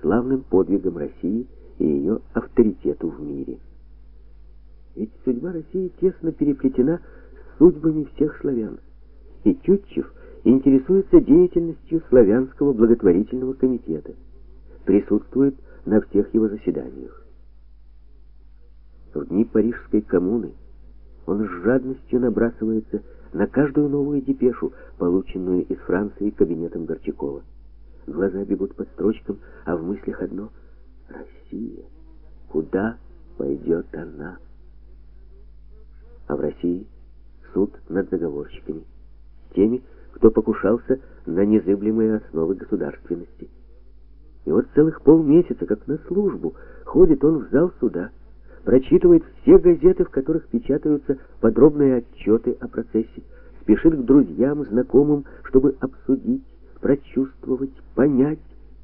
славным подвигам России и ее авторитету в мире. Ведь судьба России тесно переплетена с судьбами всех славян, и Тютчев интересуется деятельностью славянского благотворительного комитета, присутствует на всех его заседаниях. В дни Парижской коммуны он с жадностью набрасывается на каждую новую депешу, полученную из Франции кабинетом Горчакова. Глаза бегут по строчкам, а в мыслях одно: Россия. Куда пойдет она? А в России суд над заговорщиками, теми, кто покушался на незыблемые основы государственности. И вот целых полмесяца, как на службу, ходит он в зал суда, прочитывает все газеты, в которых печатаются подробные отчеты о процессе, спешит к друзьям, знакомым, чтобы обсудить, прочувствовать, понять.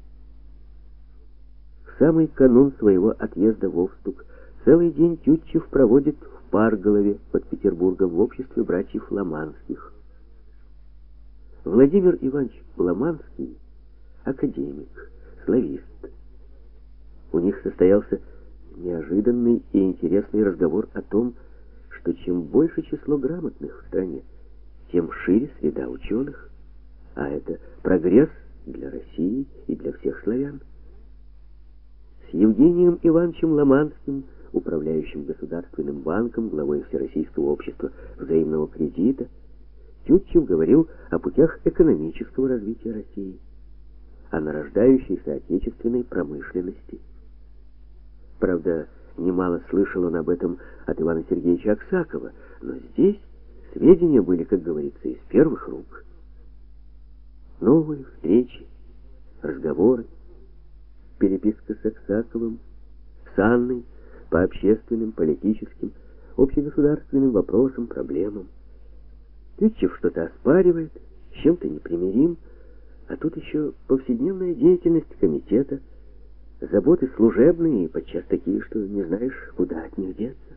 В самый канун своего отъезда в Овстук целый день Тютчев проводит в Парголове под Петербургом в обществе братьев Ломанских. Владимир Иванович Ломанский — академик, славист. У них состоялся неожиданный и интересный разговор о том, что чем больше число грамотных в стране, тем шире среда ученых, а это прогресс для России и для всех славян. С Евгением Ивановичем Ломанским, управляющим Государственным банком, главой Всероссийского общества взаимного кредита, Тютчев говорил о путях экономического развития России, о нарождающейся отечественной промышленности. Правда, немало слышал он об этом от Ивана Сергеевича Аксакова, но здесь сведения были, как говорится, из первых рук. Новые встречи, разговоры, переписка с Аксаковым, с Анной по общественным, политическим, общегосударственным вопросам, проблемам. Тютчев что-то оспаривает, с чем-то непримирим, а тут еще повседневная деятельность комитета, заботы служебные и подчас такие, что не знаешь, куда от них деться.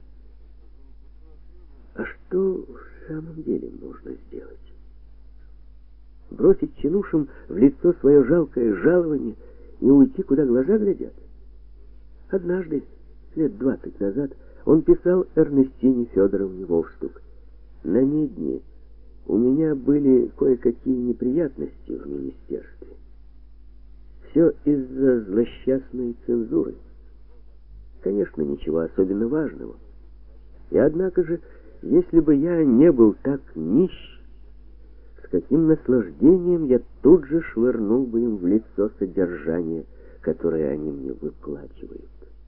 А что в самом деле нужно сделать? Бросить чинушам в лицо свое жалкое жалование и уйти, куда глаза глядят? Однажды, лет 20 назад, он писал Эрнестине Федоровне в Овстук: «На Медне у меня были кое-какие неприятности в министерстве. Все из-за злосчастной цензуры. Конечно, ничего особенно важного. И однако же, если бы я не был так нищ, с каким наслаждением я тут же швырнул бы им в лицо содержание, которое они мне выплачивают.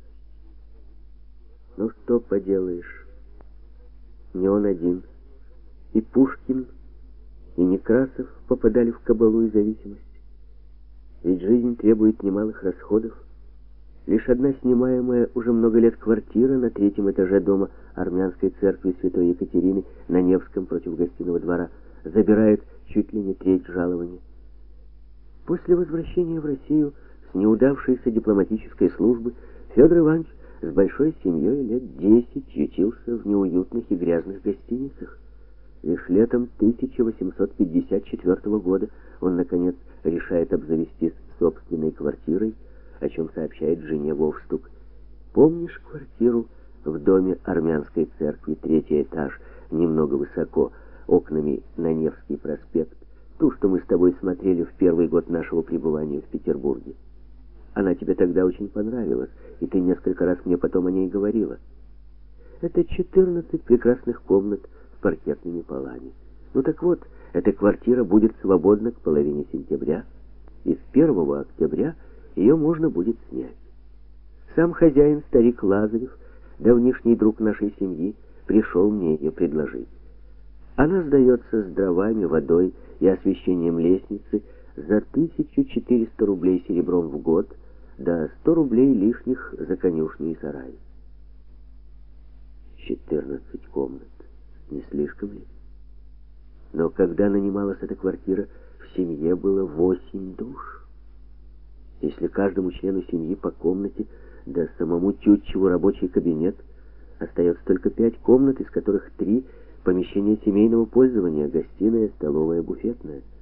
Ну что поделаешь, не он один. И Пушкин, и Некрасов попадали в кабалу и зависимость. Ведь жизнь требует немалых расходов. Лишь одна снимаемая уже много лет квартира на 3-м этаже дома армянской церкви Святой Екатерины на Невском против Гостиного двора забирает чуть ли не треть жалования. После возвращения в Россию с неудавшейся дипломатической службы Федор Иванович с большой семьей лет 10 ютился в неуютных и грязных гостиницах. Лишь летом 1854 года он, наконец, решает обзавестись собственной квартирой, о чем сообщает жене в Овстук. «Помнишь квартиру в доме армянской церкви, 3-й этаж, немного высоко, окнами на Невский проспект, ту, что мы с тобой смотрели в первый год нашего пребывания в Петербурге? Она тебе тогда очень понравилась, и ты несколько раз мне потом о ней говорила. Это 14 прекрасных комнат с паркетными полами. Ну так вот, эта квартира будет свободна к половине сентября, и с 1 октября ее можно будет снять. Сам хозяин, старик Лазарев, давнишний друг нашей семьи, пришел мне ее предложить. Она сдается с дровами, водой и освещением лестницы за 1400 рублей серебром в год, да 100 рублей лишних за конюшню и сарай. 14 комнат. Не слишком ли? Но когда нанималась эта квартира, в семье было 8 душ. Если каждому члену семьи по комнате, да самому Тютчеву рабочий кабинет, остается только 5 комнат, из которых 3 помещения семейного пользования: гостиная, столовая, буфетная.